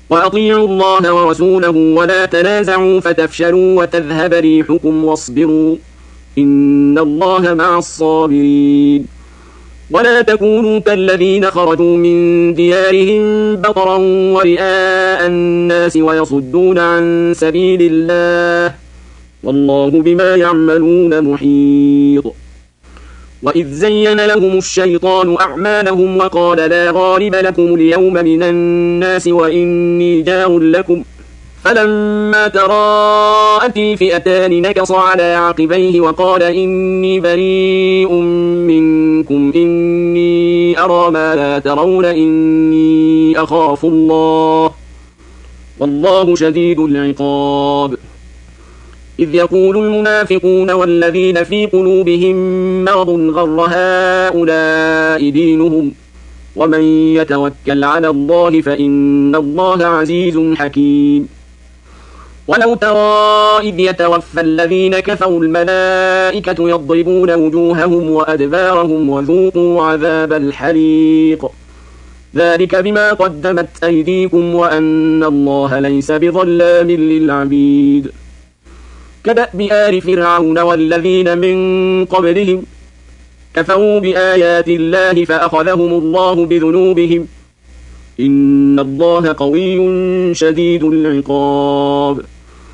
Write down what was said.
وأطيعوا الله ورسوله ولا تنازعوا فتفشلوا وتذهب ريحكم واصبروا إن الله مع الصابرين. ولا تكونوا كالذين خرجوا من ديارهم بطرا ورئاء الناس ويصدون عن سبيل الله والله بما يعملون محيط. وإذ زين لهم الشيطان أعمالهم وقال لا غالب لكم اليوم من الناس وإني جار لكم فلما تراءت الفئتان نكص على عقبيه وقال إني بريء منكم إني أرى ما لا ترون إني أخاف الله والله شديد العقاب. إذ يقول المنافقون والذين في قلوبهم مرض غر هؤلاء دينهم ومن يتوكل على الله فإن الله عزيز حكيم. ولو ترى إذ يتوفى الذين كفروا الملائكة يضربون وجوههم وأدبارهم وذوقوا عذاب الحريق ذلك بما قدمت أيديكم وأن الله ليس بظلام للعبيد. كدأب آل فرعون والذين من قبلهم كفروا بآيات الله فأخذهم الله بذنوبهم إن الله قوي شديد العقاب.